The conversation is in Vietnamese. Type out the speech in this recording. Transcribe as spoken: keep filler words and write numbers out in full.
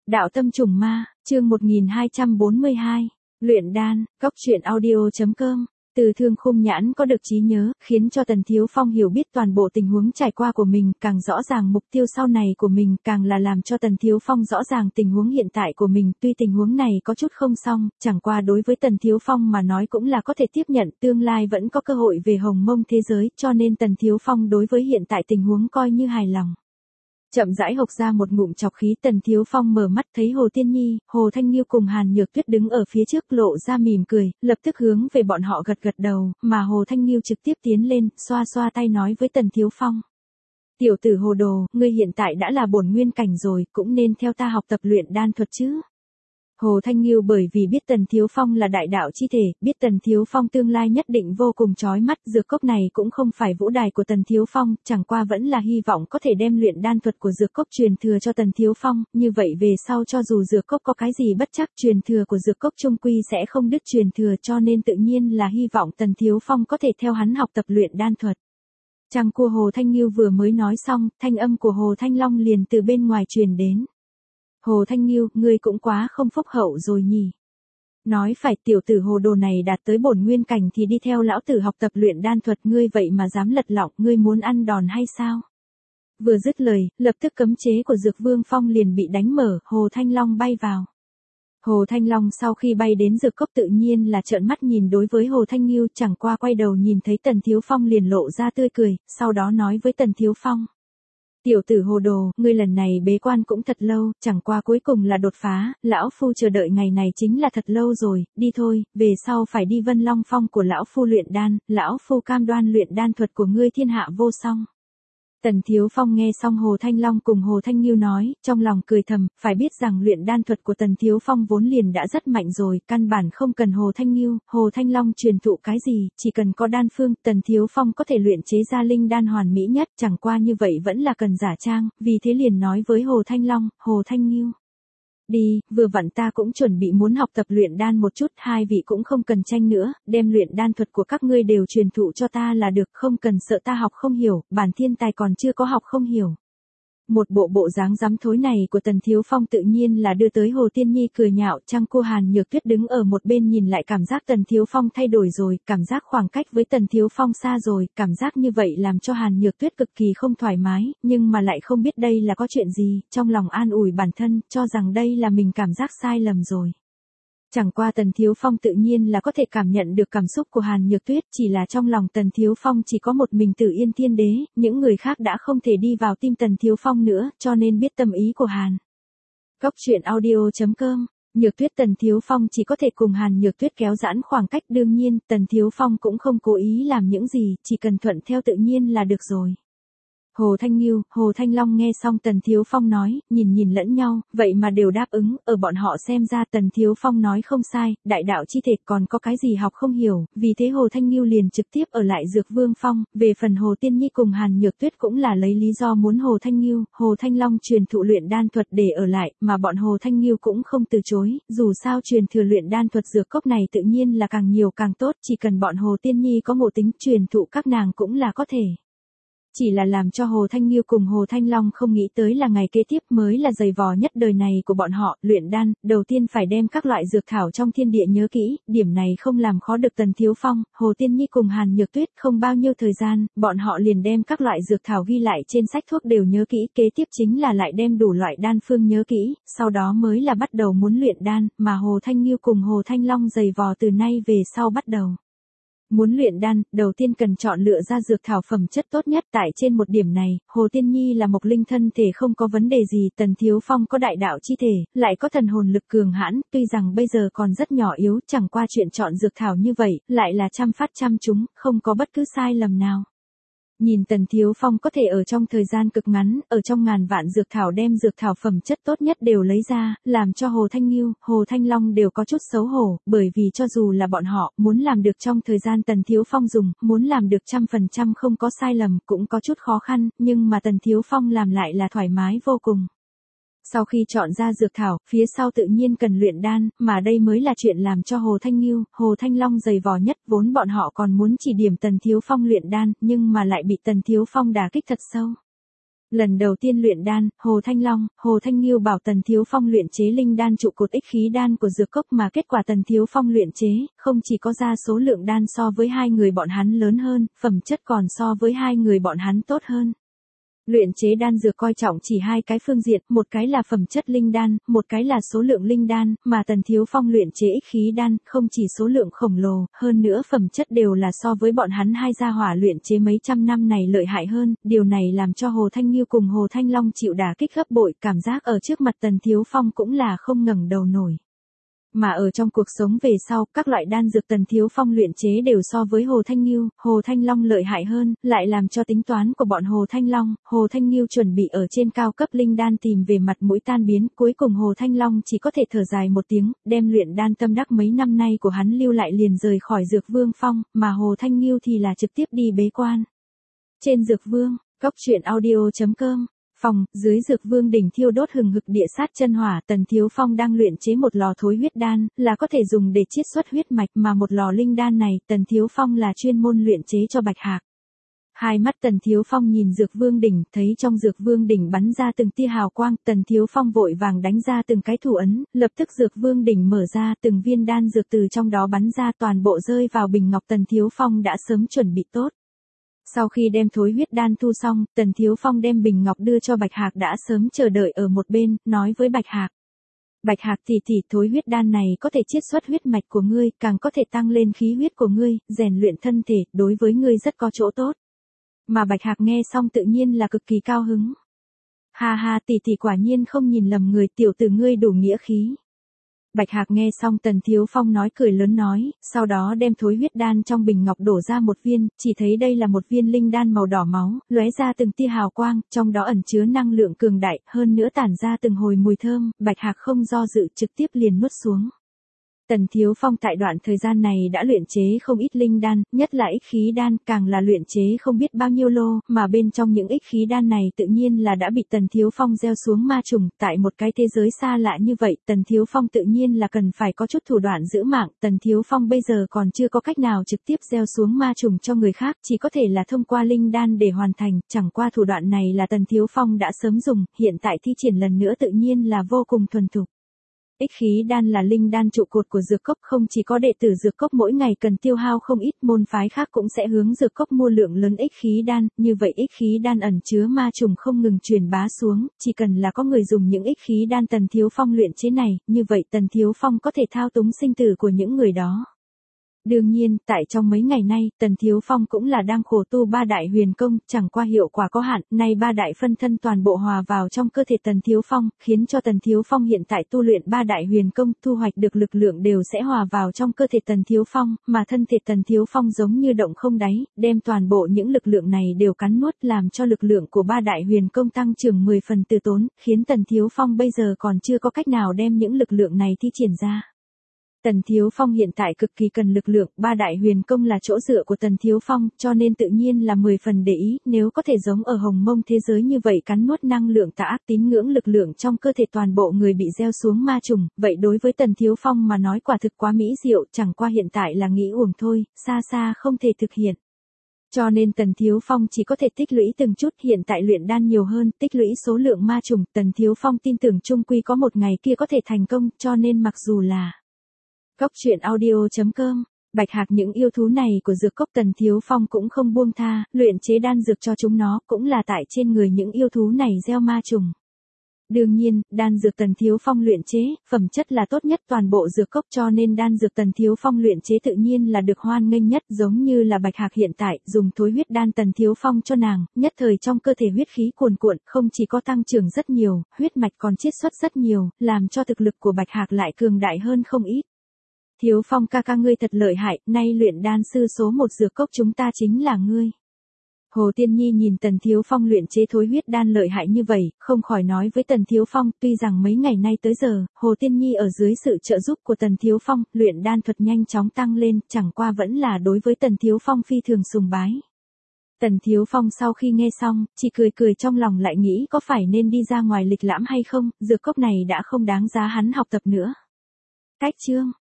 Đạo tâm trùng ma, chương một nghìn hai trăm bốn mươi hai. Luyện đan, cốc truyện audio.com. Từ Thương Khung Nhãn có được trí nhớ, khiến cho Tần Thiếu Phong hiểu biết toàn bộ tình huống trải qua của mình, càng rõ ràng mục tiêu sau này của mình, càng là làm cho Tần Thiếu Phong rõ ràng tình huống hiện tại của mình. Tuy tình huống này có chút không xong, chẳng qua đối với Tần Thiếu Phong mà nói cũng là có thể tiếp nhận, tương lai vẫn có cơ hội về Hồng Mông thế giới, cho nên Tần Thiếu Phong đối với hiện tại tình huống coi như hài lòng. Chậm rãi hộc ra một ngụm chọc khí, Tần Thiếu Phong mở mắt thấy Hồ Tiên Nhi, Hồ Thanh Nghiêu cùng Hàn Nhược Tuyết đứng ở phía trước lộ ra mỉm cười, lập tức hướng về bọn họ gật gật đầu, mà Hồ Thanh Nghiêu trực tiếp tiến lên, xoa xoa tay nói với Tần Thiếu Phong. Tiểu tử Hồ Đồ, ngươi hiện tại đã là bổn nguyên cảnh rồi, cũng nên theo ta học tập luyện đan thuật chứ. Hồ Thanh Nghiêu bởi vì biết Tần Thiếu Phong là đại đạo chi thể, biết Tần Thiếu Phong tương lai nhất định vô cùng chói mắt, dược cốc này cũng không phải vũ đài của Tần Thiếu Phong, chẳng qua vẫn là hy vọng có thể đem luyện đan thuật của dược cốc truyền thừa cho Tần Thiếu Phong, như vậy về sau cho dù dược cốc có cái gì bất chắc, truyền thừa của dược cốc chung quy sẽ không đứt truyền thừa, cho nên tự nhiên là hy vọng Tần Thiếu Phong có thể theo hắn học tập luyện đan thuật. Chàng của Hồ Thanh Nghiêu vừa mới nói xong, thanh âm của Hồ Thanh Long liền từ bên ngoài truyền đến. Hồ Thanh Nghiêu, ngươi cũng quá không phúc hậu rồi nhỉ. Nói phải, tiểu tử Hồ Đồ này đạt tới bổn nguyên cảnh thì đi theo lão tử học tập luyện đan thuật, ngươi vậy mà dám lật lọng, ngươi muốn ăn đòn hay sao? Vừa dứt lời, lập tức cấm chế của Dược Vương Phong liền bị đánh mở, Hồ Thanh Long bay vào. Hồ Thanh Long sau khi bay đến dược cốc tự nhiên là trợn mắt nhìn đối với Hồ Thanh Nghiêu, chẳng qua quay đầu nhìn thấy Tần Thiếu Phong liền lộ ra tươi cười, sau đó nói với Tần Thiếu Phong. Tiểu tử Hồ Đồ, ngươi lần này bế quan cũng thật lâu, chẳng qua cuối cùng là đột phá, lão phu chờ đợi ngày này chính là thật lâu rồi, đi thôi, về sau phải đi Vân Long Phong của lão phu luyện đan, lão phu cam đoan luyện đan thuật của ngươi thiên hạ vô song. Tần Thiếu Phong nghe xong Hồ Thanh Long cùng Hồ Thanh Nghiêu nói, trong lòng cười thầm, phải biết rằng luyện đan thuật của Tần Thiếu Phong vốn liền đã rất mạnh rồi, căn bản không cần Hồ Thanh Nghiêu, Hồ Thanh Long truyền thụ cái gì, chỉ cần có đan phương, Tần Thiếu Phong có thể luyện chế ra linh đan hoàn mỹ nhất, chẳng qua như vậy vẫn là cần giả trang, vì thế liền nói với Hồ Thanh Long, Hồ Thanh Nghiêu. Đi, vừa vặn ta cũng chuẩn bị muốn học tập luyện đan một chút, hai vị cũng không cần tranh nữa, đem luyện đan thuật của các ngươi đều truyền thụ cho ta là được, không cần sợ ta học không hiểu, bản thiên tài còn chưa có học không hiểu. Một bộ bộ dáng dám thối này của Tần Thiếu Phong tự nhiên là đưa tới Hồ Tiên Nhi cười nhạo, Trang cô Hàn Nhược Tuyết đứng ở một bên nhìn lại cảm giác Tần Thiếu Phong thay đổi rồi, cảm giác khoảng cách với Tần Thiếu Phong xa rồi, cảm giác như vậy làm cho Hàn Nhược Tuyết cực kỳ không thoải mái, nhưng mà lại không biết đây là có chuyện gì, trong lòng an ủi bản thân, cho rằng đây là mình cảm giác sai lầm rồi. Chẳng qua Tần Thiếu Phong tự nhiên là có thể cảm nhận được cảm xúc của Hàn Nhược Tuyết, chỉ là trong lòng Tần Thiếu Phong chỉ có một mình Tử Yên Thiên Đế, những người khác đã không thể đi vào tim Tần Thiếu Phong nữa, cho nên biết tâm ý của Hàn. Cốc truyện audio.com. Nhược Tuyết Tần Thiếu Phong chỉ có thể cùng Hàn Nhược Tuyết kéo giãn khoảng cách, đương nhiên, Tần Thiếu Phong cũng không cố ý làm những gì, chỉ cần thuận theo tự nhiên là được rồi. Hồ Thanh Nghiêu, Hồ Thanh Long nghe xong Tần Thiếu Phong nói, nhìn nhìn lẫn nhau, vậy mà đều đáp ứng, ở bọn họ xem ra Tần Thiếu Phong nói không sai, đại đạo chi thể còn có cái gì học không hiểu, vì thế Hồ Thanh Nghiêu liền trực tiếp ở lại Dược Vương Phong, về phần Hồ Tiên Nhi cùng Hàn Nhược Tuyết cũng là lấy lý do muốn Hồ Thanh Nghiêu, Hồ Thanh Long truyền thụ luyện đan thuật để ở lại, mà bọn Hồ Thanh Nghiêu cũng không từ chối, dù sao truyền thừa luyện đan thuật dược cốc này tự nhiên là càng nhiều càng tốt, chỉ cần bọn Hồ Tiên Nhi có ngộ tính truyền thụ các nàng cũng là có thể. Chỉ là làm cho Hồ Thanh Nghiêu cùng Hồ Thanh Long không nghĩ tới là ngày kế tiếp mới là dày vò nhất đời này của bọn họ, luyện đan, đầu tiên phải đem các loại dược thảo trong thiên địa nhớ kỹ, điểm này không làm khó được Tần Thiếu Phong, Hồ Tiên Nhi cùng Hàn Nhược Tuyết, không bao nhiêu thời gian, bọn họ liền đem các loại dược thảo ghi lại trên sách thuốc đều nhớ kỹ, kế tiếp chính là lại đem đủ loại đan phương nhớ kỹ, sau đó mới là bắt đầu muốn luyện đan, mà Hồ Thanh Nghiêu cùng Hồ Thanh Long dày vò từ nay về sau bắt đầu. Muốn luyện đan, đầu tiên cần chọn lựa ra dược thảo phẩm chất tốt nhất, tại trên một điểm này, Hồ Tiên Nhi là mộc linh thân thể không có vấn đề gì, Tần Thiếu Phong có đại đạo chi thể, lại có thần hồn lực cường hãn, tuy rằng bây giờ còn rất nhỏ yếu, chẳng qua chuyện chọn dược thảo như vậy, lại là trăm phát trăm trúng, không có bất cứ sai lầm nào. Nhìn Tần Thiếu Phong có thể ở trong thời gian cực ngắn, ở trong ngàn vạn dược thảo đem dược thảo phẩm chất tốt nhất đều lấy ra, làm cho Hồ Thanh Nghiêu, Hồ Thanh Long đều có chút xấu hổ, bởi vì cho dù là bọn họ muốn làm được trong thời gian Tần Thiếu Phong dùng, muốn làm được trăm phần trăm không có sai lầm cũng có chút khó khăn, nhưng mà Tần Thiếu Phong làm lại là thoải mái vô cùng. Sau khi chọn ra dược thảo, phía sau tự nhiên cần luyện đan, mà đây mới là chuyện làm cho Hồ Thanh Nghiêu, Hồ Thanh Long dày vò nhất, vốn bọn họ còn muốn chỉ điểm Tần Thiếu Phong luyện đan, nhưng mà lại bị Tần Thiếu Phong đả kích thật sâu. Lần đầu tiên luyện đan, Hồ Thanh Long, Hồ Thanh Nghiêu bảo Tần Thiếu Phong luyện chế linh đan trụ cột ích khí đan của dược cốc mà kết quả Tần Thiếu Phong luyện chế, không chỉ có ra số lượng đan so với hai người bọn hắn lớn hơn, phẩm chất còn so với hai người bọn hắn tốt hơn. Luyện chế đan dược coi trọng chỉ hai cái phương diện, một cái là phẩm chất linh đan, một cái là số lượng linh đan, mà Tần Thiếu Phong luyện chế ích khí đan, không chỉ số lượng khổng lồ, hơn nữa phẩm chất đều là so với bọn hắn hai gia hỏa luyện chế mấy trăm năm này lợi hại hơn, điều này làm cho Hồ Thanh Nghiêu cùng Hồ Thanh Long chịu đả kích gấp bội, cảm giác ở trước mặt Tần Thiếu Phong cũng là không ngẩng đầu nổi. Mà ở trong cuộc sống về sau, các loại đan dược Tần Thiếu Phong luyện chế đều so với Hồ Thanh Nghiêu, Hồ Thanh Long lợi hại hơn, lại làm cho tính toán của bọn Hồ Thanh Long, Hồ Thanh Nghiêu chuẩn bị ở trên cao cấp linh đan tìm về mặt mũi tan biến, cuối cùng Hồ Thanh Long chỉ có thể thở dài một tiếng, đem luyện đan tâm đắc mấy năm nay của hắn lưu lại liền rời khỏi Dược Vương Phong, mà Hồ Thanh Nghiêu thì là trực tiếp đi bế quan. Trên Dược Vương, cốc truyện audio chấm com Phòng, dưới Dược Vương đỉnh thiêu đốt hừng hực địa sát chân hỏa, Tần Thiếu Phong đang luyện chế một lò thối huyết đan, là có thể dùng để chiết xuất huyết mạch, mà một lò linh đan này, Tần Thiếu Phong là chuyên môn luyện chế cho Bạch Hạc. Hai mắt Tần Thiếu Phong nhìn Dược Vương đỉnh, thấy trong Dược Vương đỉnh bắn ra từng tia hào quang, Tần Thiếu Phong vội vàng đánh ra từng cái thủ ấn, lập tức Dược Vương đỉnh mở ra, từng viên đan dược từ trong đó bắn ra toàn bộ rơi vào bình ngọc Tần Thiếu Phong đã sớm chuẩn bị tốt. Sau khi đem thối huyết đan thu xong, Tần Thiếu Phong đem bình ngọc đưa cho Bạch Hạc đã sớm chờ đợi ở một bên, nói với Bạch Hạc. Bạch Hạc tỷ tỷ, thối huyết đan này có thể chiết xuất huyết mạch của ngươi, càng có thể tăng lên khí huyết của ngươi, rèn luyện thân thể, đối với ngươi rất có chỗ tốt. Mà Bạch Hạc nghe xong tự nhiên là cực kỳ cao hứng. Ha ha, tỷ tỷ quả nhiên không nhìn lầm người, tiểu tử ngươi đủ nghĩa khí. Bạch Hạc nghe xong Tần Thiếu Phong nói cười lớn nói, sau đó đem thối huyết đan trong bình ngọc đổ ra một viên, chỉ thấy đây là một viên linh đan màu đỏ máu, lóe ra từng tia hào quang, trong đó ẩn chứa năng lượng cường đại, hơn nữa tản ra từng hồi mùi thơm, Bạch Hạc không do dự trực tiếp liền nuốt xuống. Tần Thiếu Phong tại đoạn thời gian này đã luyện chế không ít linh đan, nhất là ích khí đan, càng là luyện chế không biết bao nhiêu lô, mà bên trong những ích khí đan này tự nhiên là đã bị Tần Thiếu Phong gieo xuống ma trùng, tại một cái thế giới xa lạ như vậy, Tần Thiếu Phong tự nhiên là cần phải có chút thủ đoạn giữ mạng, Tần Thiếu Phong bây giờ còn chưa có cách nào trực tiếp gieo xuống ma trùng cho người khác, chỉ có thể là thông qua linh đan để hoàn thành, chẳng qua thủ đoạn này là Tần Thiếu Phong đã sớm dùng, hiện tại thi triển lần nữa tự nhiên là vô cùng thuần thục. Ích khí đan là linh đan trụ cột của dược cốc, không chỉ có đệ tử dược cốc mỗi ngày cần tiêu hao không ít, môn phái khác cũng sẽ hướng dược cốc mua lượng lớn ích khí đan, như vậy ích khí đan ẩn chứa ma trùng không ngừng truyền bá xuống, chỉ cần là có người dùng những ích khí đan Tần Thiếu Phong luyện chế này, như vậy Tần Thiếu Phong có thể thao túng sinh tử của những người đó. Đương nhiên, tại trong mấy ngày nay, Tần Thiếu Phong cũng là đang khổ tu ba đại huyền công, chẳng qua hiệu quả có hạn, nay ba đại phân thân toàn bộ hòa vào trong cơ thể Tần Thiếu Phong, khiến cho Tần Thiếu Phong hiện tại tu luyện ba đại huyền công, thu hoạch được lực lượng đều sẽ hòa vào trong cơ thể Tần Thiếu Phong, mà thân thể Tần Thiếu Phong giống như động không đáy, đem toàn bộ những lực lượng này đều cắn nuốt, làm cho lực lượng của ba đại huyền công tăng trưởng mười phần từ tốn, khiến Tần Thiếu Phong bây giờ còn chưa có cách nào đem những lực lượng này thi triển ra. Tần Thiếu Phong hiện tại cực kỳ cần lực lượng, ba đại huyền công là chỗ dựa của Tần Thiếu Phong, cho nên tự nhiên là mười phần để ý, nếu có thể giống ở Hồng Mông thế giới như vậy cắn nuốt năng lượng tà ác tín ngưỡng lực lượng trong cơ thể toàn bộ người bị gieo xuống ma trùng, vậy đối với Tần Thiếu Phong mà nói quả thực quá mỹ diệu, chẳng qua hiện tại là nghĩ uổng thôi, xa xa không thể thực hiện. Cho nên Tần Thiếu Phong chỉ có thể tích lũy từng chút, hiện tại luyện đan nhiều hơn, tích lũy số lượng ma trùng, Tần Thiếu Phong tin tưởng chung quy có một ngày kia có thể thành công, cho nên mặc dù là cốc truyện audio chấm com, Bạch Hạc những yêu thú này của dược cốc Tần Thiếu Phong cũng không buông tha, luyện chế đan dược cho chúng nó, cũng là tại trên người những yêu thú này gieo ma trùng. Đương nhiên, đan dược Tần Thiếu Phong luyện chế, phẩm chất là tốt nhất toàn bộ dược cốc, cho nên đan dược Tần Thiếu Phong luyện chế tự nhiên là được hoan nghênh nhất, giống như là Bạch Hạc hiện tại, dùng thối huyết đan Tần Thiếu Phong cho nàng, nhất thời trong cơ thể huyết khí cuồn cuộn, không chỉ có tăng trưởng rất nhiều, huyết mạch còn chiết xuất rất nhiều, làm cho thực lực của Bạch Hạc lại cường đại hơn không ít. Thiếu Phong ca ca ngươi thật lợi hại, nay luyện đan sư số một dược cốc chúng ta chính là ngươi. Hồ Tiên Nhi nhìn Tần Thiếu Phong luyện chế thối huyết đan lợi hại như vậy, không khỏi nói với Tần Thiếu Phong, tuy rằng mấy ngày nay tới giờ, Hồ Tiên Nhi ở dưới sự trợ giúp của Tần Thiếu Phong, luyện đan thuật nhanh chóng tăng lên, chẳng qua vẫn là đối với Tần Thiếu Phong phi thường sùng bái. Tần Thiếu Phong sau khi nghe xong, chỉ cười cười trong lòng lại nghĩ có phải nên đi ra ngoài lịch lãm hay không, dược cốc này đã không đáng giá hắn học tập nữa. Cách chương